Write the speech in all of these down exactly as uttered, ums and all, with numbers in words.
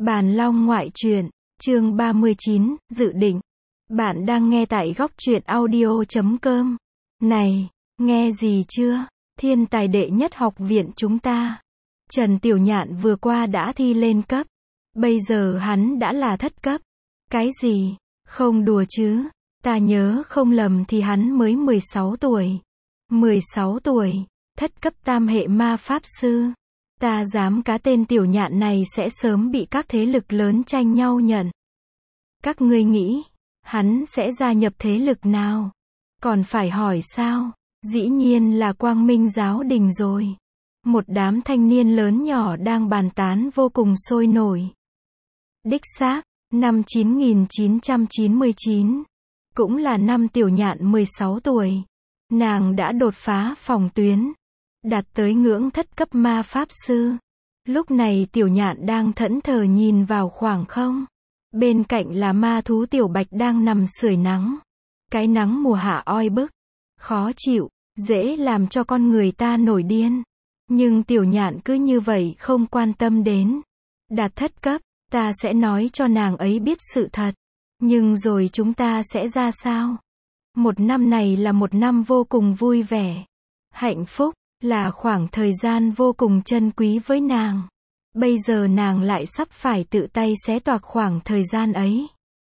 Bàn Long ngoại truyện, chương ba mươi chín, dự định. Bạn đang nghe tại góc truyện audio chấm com. Này, nghe gì chưa? Thiên tài đệ nhất học viện chúng ta. Trần Tiểu Nhạn vừa qua đã thi lên cấp. Bây giờ hắn đã là thất cấp. Cái gì? Không đùa chứ. Ta nhớ không lầm thì hắn mới mười sáu tuổi. mười sáu tuổi, thất cấp tam hệ ma pháp sư. Ta dám cá tên Tiểu Nhạn này sẽ sớm bị các thế lực lớn tranh nhau nhận. Các ngươi nghĩ, hắn sẽ gia nhập thế lực nào? Còn phải hỏi sao? Dĩ nhiên là Quang Minh Giáo Đình rồi. Một đám thanh niên lớn nhỏ đang bàn tán vô cùng sôi nổi. Đích xác, năm chín nghìn chín trăm chín mươi chín, cũng là năm Tiểu Nhạn mười sáu tuổi. Nàng đã đột phá phòng tuyến, đạt tới ngưỡng thất cấp ma pháp sư. Lúc này Tiểu Nhạn đang thẫn thờ nhìn vào khoảng không. Bên cạnh là ma thú Tiểu Bạch đang nằm sưởi nắng. Cái nắng mùa hạ oi bức, khó chịu, dễ làm cho con người ta nổi điên. Nhưng Tiểu Nhạn cứ như vậy không quan tâm đến. Đạt thất cấp, ta sẽ nói cho nàng ấy biết sự thật. Nhưng rồi chúng ta sẽ ra sao? Một năm này là một năm vô cùng vui vẻ, hạnh phúc, là khoảng thời gian vô cùng trân quý với nàng. Bây giờ nàng lại sắp phải tự tay xé toạc khoảng thời gian ấy.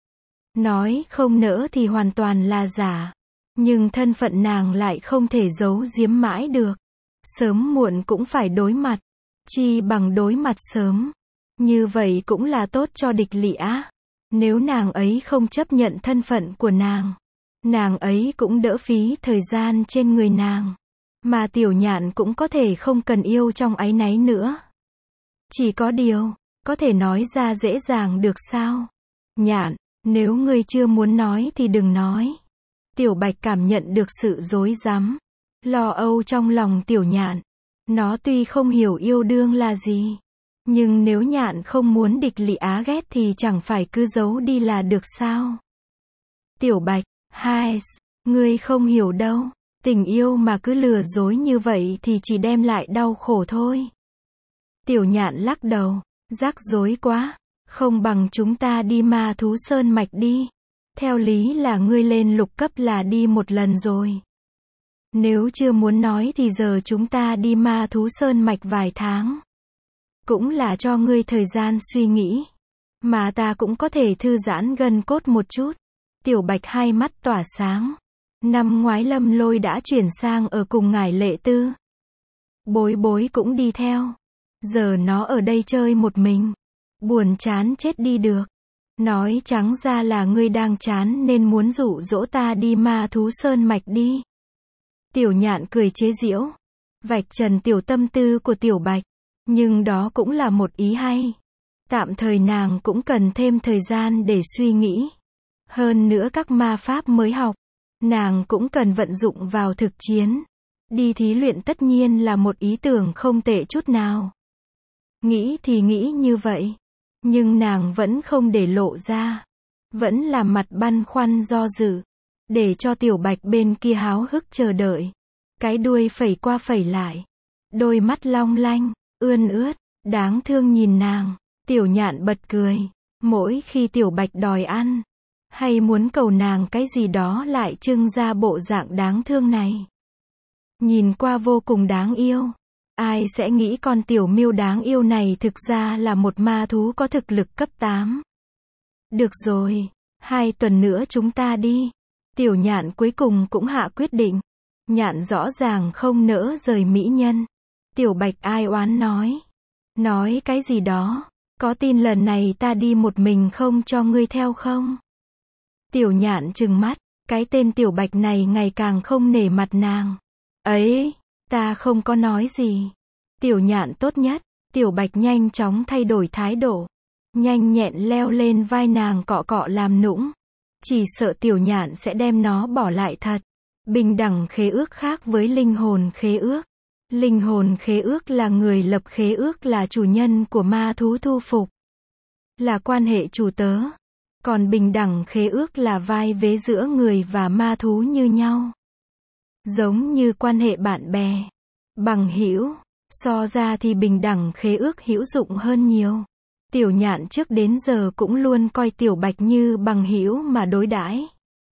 Nói không nỡ thì hoàn toàn là giả. Nhưng thân phận nàng lại không thể giấu giếm mãi được. Sớm muộn cũng phải đối mặt. Chi bằng đối mặt sớm. Như vậy cũng là tốt cho địch lị á. Nếu nàng ấy không chấp nhận thân phận của nàng, nàng ấy cũng đỡ phí thời gian trên người nàng. Mà Tiểu Nhạn cũng có thể không cần yêu trong áy náy nữa. Chỉ có điều, có thể nói ra dễ dàng được sao? Nhạn, nếu ngươi chưa muốn nói thì đừng nói. Tiểu Bạch cảm nhận được sự rối rắm, lo âu trong lòng Tiểu Nhạn. Nó tuy không hiểu yêu đương là gì, nhưng nếu Nhạn không muốn địch lị á ghét thì chẳng phải cứ giấu đi là được sao? Tiểu Bạch, hai, ngươi không hiểu đâu. Tình yêu mà cứ lừa dối như vậy thì chỉ đem lại đau khổ thôi. Tiểu Nhạn lắc đầu, rắc rối quá, không bằng chúng ta đi ma thú sơn mạch đi. Theo lý là ngươi lên lục cấp là đi một lần rồi. Nếu chưa muốn nói thì giờ chúng ta đi ma thú sơn mạch vài tháng. Cũng là cho ngươi thời gian suy nghĩ. Mà ta cũng có thể thư giãn gân cốt một chút. Tiểu Bạch hai mắt tỏa sáng. Năm ngoái Lâm Lôi đã chuyển sang ở cùng ngải Lệ Tư. Bối bối cũng đi theo. Giờ nó ở đây chơi một mình. Buồn chán chết đi được. Nói trắng ra là ngươi đang chán nên muốn dụ dỗ ta đi ma thú sơn mạch đi. Tiểu Nhạn cười chế giễu. Vạch trần tiểu tâm tư của Tiểu Bạch. Nhưng đó cũng là một ý hay. Tạm thời nàng cũng cần thêm thời gian để suy nghĩ. Hơn nữa các ma pháp mới học, nàng cũng cần vận dụng vào thực chiến. Đi thí luyện tất nhiên là một ý tưởng không tệ chút nào. Nghĩ thì nghĩ như vậy. Nhưng nàng vẫn không để lộ ra. Vẫn làm mặt băn khoăn do dự. Để cho Tiểu Bạch bên kia háo hức chờ đợi. Cái đuôi phẩy qua phẩy lại. Đôi mắt long lanh, ươn ướt, đáng thương nhìn nàng. Tiểu Nhạn bật cười. Mỗi khi Tiểu Bạch đòi ăn, hay muốn cầu nàng cái gì đó lại trưng ra bộ dạng đáng thương này. Nhìn qua vô cùng đáng yêu. Ai sẽ nghĩ con tiểu miêu đáng yêu này thực ra là một ma thú có thực lực cấp tám. Được rồi, hai tuần nữa chúng ta đi. Tiểu Nhạn cuối cùng cũng hạ quyết định. Nhạn rõ ràng không nỡ rời mỹ nhân. Tiểu Bạch ai oán nói. Nói cái gì đó, có tin lần này ta đi một mình không cho ngươi theo không? Tiểu Nhạn trừng mắt, cái tên Tiểu Bạch này ngày càng không nể mặt nàng. Ấy, ta không có nói gì. Tiểu Nhạn tốt nhất. Tiểu Bạch nhanh chóng thay đổi thái độ. Nhanh nhẹn leo lên vai nàng cọ cọ làm nũng. Chỉ sợ Tiểu Nhạn sẽ đem nó bỏ lại thật. Bình đẳng khế ước khác với linh hồn khế ước. Linh hồn khế ước là người lập khế ước là chủ nhân của ma thú thu phục. Là quan hệ chủ tớ. Còn bình đẳng khế ước là vai vế giữa người và ma thú như nhau. Giống như quan hệ bạn bè, bằng hữu, so ra thì bình đẳng khế ước hữu dụng hơn nhiều. Tiểu Nhạn trước đến giờ cũng luôn coi Tiểu Bạch như bằng hữu mà đối đãi.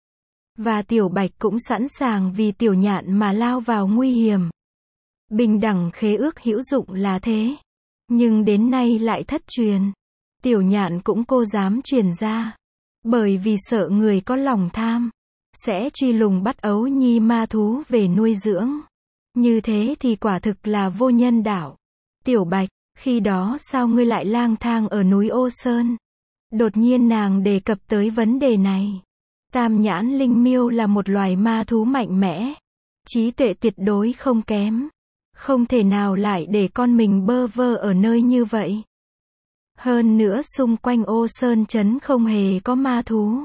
Và Tiểu Bạch cũng sẵn sàng vì Tiểu Nhạn mà lao vào nguy hiểm. Bình đẳng khế ước hữu dụng là thế. Nhưng đến nay lại thất truyền. Tiểu Nhạn cũng cô dám truyền ra. Bởi vì sợ người có lòng tham sẽ truy lùng bắt ấu nhi ma thú về nuôi dưỡng. Như thế thì quả thực là vô nhân đạo. Tiểu Bạch, khi đó sao ngươi lại lang thang ở núi Ô Sơn? Đột nhiên nàng đề cập tới vấn đề này. Tam nhãn linh miêu là một loài ma thú mạnh mẽ. Trí tuệ tuyệt đối không kém. Không thể nào lại để con mình bơ vơ ở nơi như vậy. Hơn nữa xung quanh Ô Sơn trấn không hề có ma thú.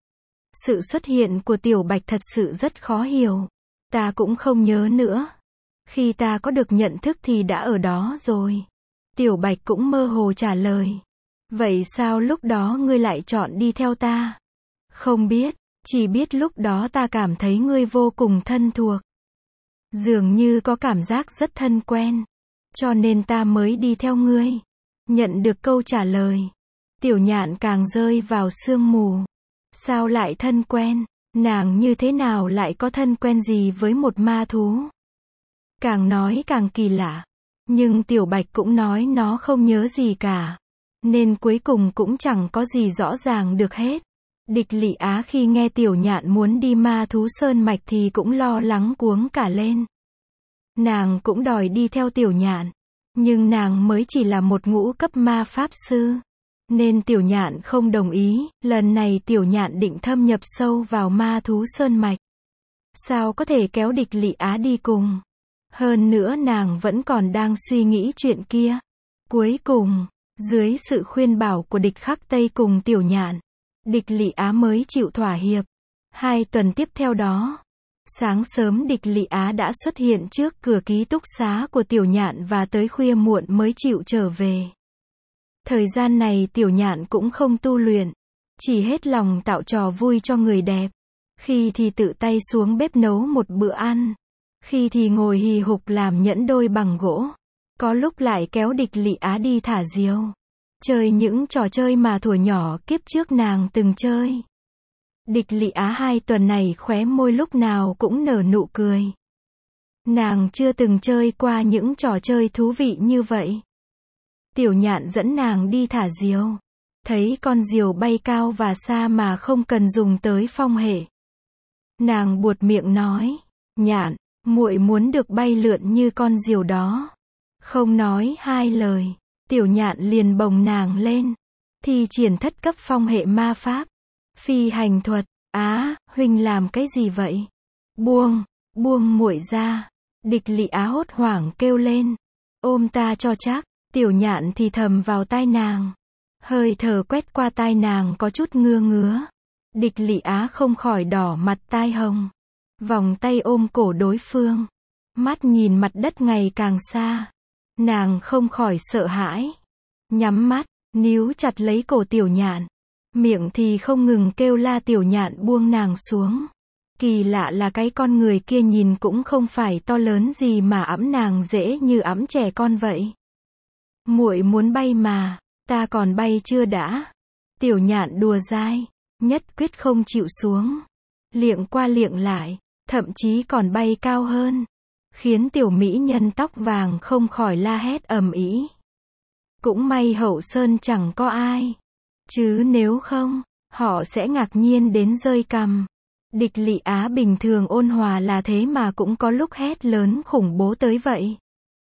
Sự xuất hiện của Tiểu Bạch thật sự rất khó hiểu. Ta cũng không nhớ nữa. Khi ta có được nhận thức thì đã ở đó rồi. Tiểu Bạch cũng mơ hồ trả lời. Vậy sao lúc đó ngươi lại chọn đi theo ta? Không biết, chỉ biết lúc đó ta cảm thấy ngươi vô cùng thân thuộc. Dường như có cảm giác rất thân quen. Cho nên ta mới đi theo ngươi. Nhận được câu trả lời. Tiểu Nhạn càng rơi vào sương mù. Sao lại thân quen? Nàng như thế nào lại có thân quen gì với một ma thú? Càng nói càng kỳ lạ. Nhưng Tiểu Bạch cũng nói nó không nhớ gì cả. Nên cuối cùng cũng chẳng có gì rõ ràng được hết. Địch Lị Á khi nghe Tiểu Nhạn muốn đi ma thú sơn mạch thì cũng lo lắng cuống cả lên. Nàng cũng đòi đi theo Tiểu Nhạn. Nhưng nàng mới chỉ là một ngũ cấp ma pháp sư. Nên Tiểu Nhạn không đồng ý. Lần này Tiểu Nhạn định thâm nhập sâu vào ma thú sơn mạch. Sao có thể kéo Địch Lị Á đi cùng? Hơn nữa nàng vẫn còn đang suy nghĩ chuyện kia. Cuối cùng, dưới sự khuyên bảo của Địch Khắc Tây cùng Tiểu Nhạn, Địch Lị Á mới chịu thỏa hiệp. Hai tuần tiếp theo đó, sáng sớm Địch Lị Á đã xuất hiện trước cửa ký túc xá của Tiểu Nhạn và tới khuya muộn mới chịu trở về. Thời gian này Tiểu Nhạn cũng không tu luyện, chỉ hết lòng tạo trò vui cho người đẹp. Khi thì tự tay xuống bếp nấu một bữa ăn, khi thì ngồi hì hục làm nhẫn đôi bằng gỗ, có lúc lại kéo Địch Lị Á đi thả diều, chơi những trò chơi mà thuở nhỏ kiếp trước nàng từng chơi. Địch Lị Á hai tuần này khóe môi lúc nào cũng nở nụ cười. Nàng chưa từng chơi qua những trò chơi thú vị như vậy. Tiểu Nhạn dẫn nàng đi thả diều. Thấy con diều bay cao và xa mà không cần dùng tới phong hệ. Nàng buột miệng nói, Nhạn, muội muốn được bay lượn như con diều đó. Không nói hai lời, Tiểu Nhạn liền bồng nàng lên. Thi triển thất cấp phong hệ ma pháp. Phi hành thuật. Á, huynh làm cái gì vậy? Buông, buông muội ra. Địch Lị Á hốt hoảng kêu lên. Ôm ta cho chắc. Tiểu Nhạn thì thầm vào tai nàng. Hơi thở quét qua tai nàng có chút ngứa ngứa. Địch Lị Á không khỏi đỏ mặt tai hồng. Vòng tay ôm cổ đối phương. Mắt nhìn mặt đất ngày càng xa. Nàng không khỏi sợ hãi. Nhắm mắt, níu chặt lấy cổ Tiểu Nhạn. Miệng thì không ngừng kêu la. Tiểu Nhạn buông nàng xuống. Kỳ lạ là cái con người kia nhìn cũng không phải to lớn gì mà ẵm nàng dễ như ẵm trẻ con vậy. Muội muốn bay mà, ta còn bay chưa đã. Tiểu Nhạn đùa dai, nhất quyết không chịu xuống. Liệng qua liệng lại, thậm chí còn bay cao hơn. Khiến tiểu mỹ nhân tóc vàng không khỏi la hét ầm ĩ. Cũng may Hậu Sơn chẳng có ai. Chứ nếu không, họ sẽ ngạc nhiên đến rơi cằm. Địch Lị Á bình thường ôn hòa là thế mà cũng có lúc hét lớn khủng bố tới vậy.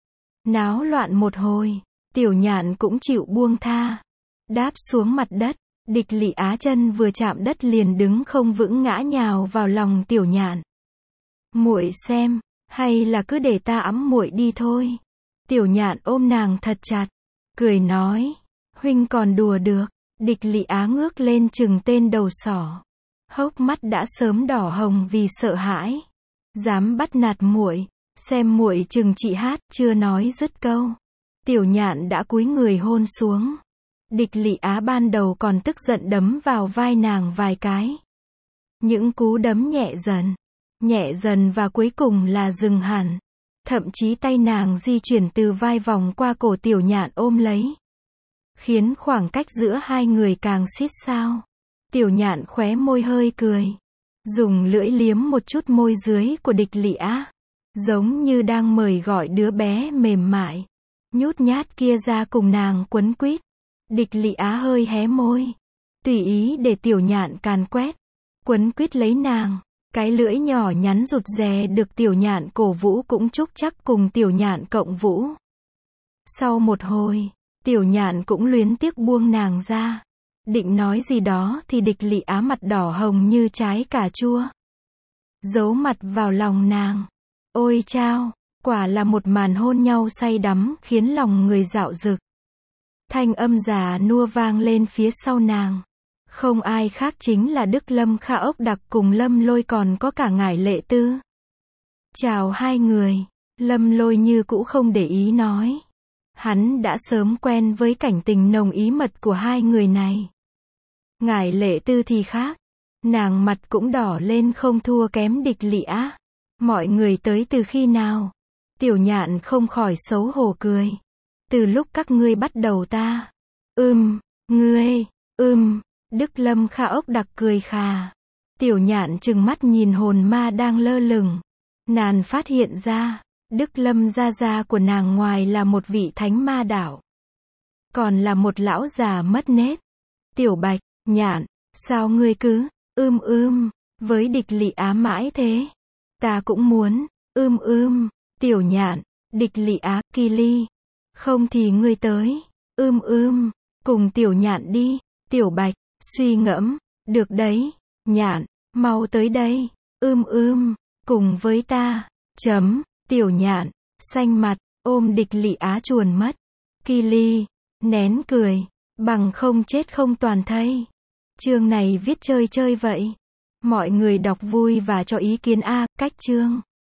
Náo loạn một hồi, Tiểu Nhạn cũng chịu buông tha. Đáp xuống mặt đất, Địch Lị Á chân vừa chạm đất liền đứng không vững ngã nhào vào lòng Tiểu Nhạn. Muội xem, hay là cứ để ta ẵm muội đi thôi. Tiểu Nhạn ôm nàng thật chặt, cười nói, huynh còn đùa được. Địch Lị Á ngước lên chừng tên đầu sỏ. Hốc mắt đã sớm đỏ hồng vì sợ hãi. Dám bắt nạt muội, xem muội chừng chị hát. Chưa nói dứt câu, Tiểu Nhạn đã cúi người hôn xuống. Địch Lị Á ban đầu còn tức giận đấm vào vai nàng vài cái. Những cú đấm nhẹ dần, nhẹ dần và cuối cùng là dừng hẳn. Thậm chí tay nàng di chuyển từ vai vòng qua cổ Tiểu Nhạn ôm lấy. khiến khoảng cách giữa hai người càng xít sao. Tiểu Nhạn khóe môi hơi cười, dùng lưỡi liếm một chút môi dưới của Địch Lị Á, giống như đang mời gọi đứa bé mềm mại, nhút nhát kia ra cùng nàng quấn quýt. Địch Lị Á hơi hé môi, tùy ý để Tiểu Nhạn càn quét, quấn quýt lấy nàng. Cái lưỡi nhỏ nhắn rụt rè được Tiểu Nhạn cổ vũ cũng chúc chắc cùng Tiểu Nhạn cộng vũ. Sau một hồi, Tiểu Nhạn cũng luyến tiếc buông nàng ra. Định nói gì đó thì Địch Lị Á mặt đỏ hồng như trái cà chua, giấu mặt vào lòng nàng. Ôi chao, quả là một màn hôn nhau say đắm khiến lòng người dạo dực. Thanh âm già nua vang lên phía sau nàng. Không ai khác chính là Đức Lâm Kha Ốc Đặc cùng Lâm Lôi còn có cả Ngải Lệ Tư. Chào hai người, Lâm Lôi như cũ không để ý nói. Hắn đã sớm quen với cảnh tình nồng ý mật của hai người này. Ngải Lệ Tư thì khác, nàng mặt cũng đỏ lên không thua kém Địch Lị Á. Mọi người tới từ khi nào? Tiểu Nhạn không khỏi xấu hổ cười. Từ lúc các ngươi bắt đầu ta. Ưm, ngươi, ưm. Đức Lâm Kha Ốc Đặc cười khà. Tiểu Nhạn trừng mắt nhìn hồn ma đang lơ lửng. Nàng phát hiện ra, Đức Lâm gia gia của nàng ngoài là một vị thánh ma đạo, còn là một lão già mất nết. Tiểu Bạch, Nhạn, sao ngươi cứ, ưm ưm, với Địch Lị Á mãi thế? Ta cũng muốn, ưm ưm, Tiểu Nhạn, Địch Lị Á, Kỳ Ly. Không thì ngươi tới, ưm ưm, cùng Tiểu Nhạn đi. Tiểu Bạch, suy ngẫm, được đấy, Nhạn, mau tới đây, ưm ưm, cùng với ta, chấm. Tiểu Nhạn, xanh mặt, ôm Địch Lị Á chuồn mất. Kỳ Ly, nén cười, bằng không chết không toàn thây. Chương này viết chơi chơi vậy. Mọi người đọc vui và cho ý kiến A, cách chương.